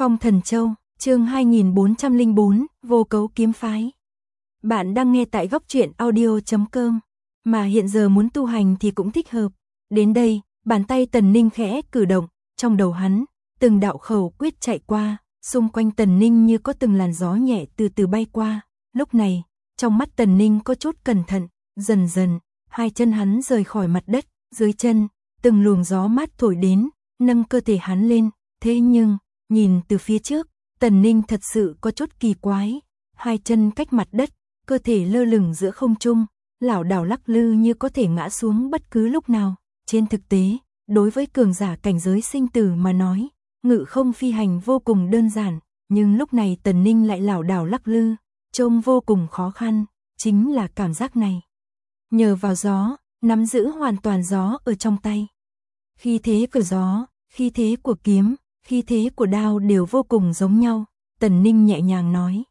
Phong Thần Châu, chương 2404, Vô Cấu Kiếm Phái. Bạn đang nghe tại góc truyện audio.com, mà hiện giờ muốn tu hành thì cũng thích hợp. Đến đây, bàn tay Tần Ninh khẽ cử động, trong đầu hắn, từng đạo khẩu quyết chạy qua, xung quanh Tần Ninh như có từng làn gió nhẹ từ từ bay qua. Lúc này, trong mắt Tần Ninh có chút cẩn thận, dần dần, hai chân hắn rời khỏi mặt đất, dưới chân, từng luồng gió mát thổi đến, nâng cơ thể hắn lên. Thế nhưng, nhìn từ phía trước, Tần Ninh thật sự có chút kỳ quái, hai chân cách mặt đất, cơ thể lơ lửng giữa không trung, lảo đảo lắc lư như có thể ngã xuống bất cứ lúc nào. Trên thực tế, đối với cường giả cảnh giới sinh tử mà nói, ngự không phi hành vô cùng đơn giản, nhưng lúc này Tần Ninh lại lảo đảo lắc lư, trông vô cùng khó khăn, chính là cảm giác này. Nhờ vào gió, nắm giữ hoàn toàn gió ở trong tay. Khí thế của gió, khí thế của kiếm, khí thế của đao đều vô cùng giống nhau, Tần Ninh nhẹ nhàng nói.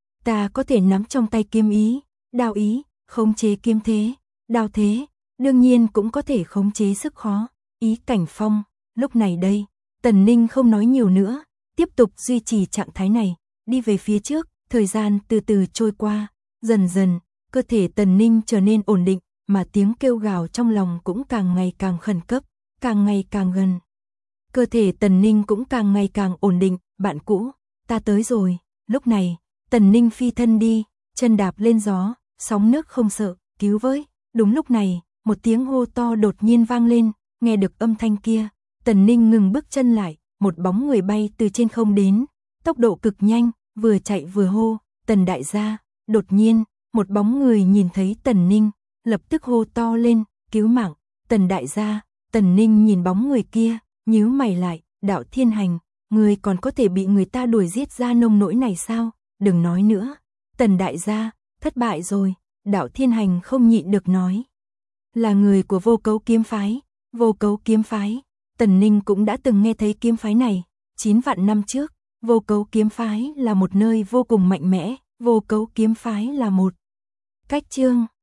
Ta có thể nắm trong tay kiếm ý, đao ý, khống chế kiếm thế, đao thế, đương nhiên cũng có thể khống chế sức khó, ý cảnh phong. Lúc này đây, Tần Ninh không nói nhiều nữa, tiếp tục duy trì trạng thái này, đi về phía trước, thời gian từ từ trôi qua, dần dần, cơ thể Tần Ninh trở nên ổn định, mà tiếng kêu gào trong lòng cũng càng ngày càng khẩn cấp, càng ngày càng gần. Cơ thể Tần Ninh cũng càng ngày càng ổn định, bạn cũ, ta tới rồi. Lúc này, Tần Ninh phi thân đi, chân đạp lên gió, sóng nước không sợ, cứu với. Đúng lúc này, một tiếng hô to đột nhiên vang lên, nghe được âm thanh kia, Tần Ninh ngừng bước chân lại, một bóng người bay từ trên không đến, tốc độ cực nhanh, vừa chạy vừa hô, Tần đại gia. Đột nhiên, một bóng người nhìn thấy Tần Ninh, lập tức hô to lên, cứu mạng, Tần đại gia. Tần Ninh nhìn bóng người kia, nhíu mày lại, Đạo Thiên Hành, người còn có thể bị người ta đuổi giết ra nông nỗi này sao? Đừng nói nữa, Tần đại gia, thất bại rồi. Đạo Thiên Hành không nhịn được nói. Là người của Vô Cấu Kiếm Phái. Vô Cấu Kiếm Phái, Tần Ninh cũng đã từng nghe thấy kiếm phái này. 9 vạn năm trước, Vô Cấu Kiếm Phái là một nơi vô cùng mạnh mẽ. Vô Cấu Kiếm Phái là một cách chương.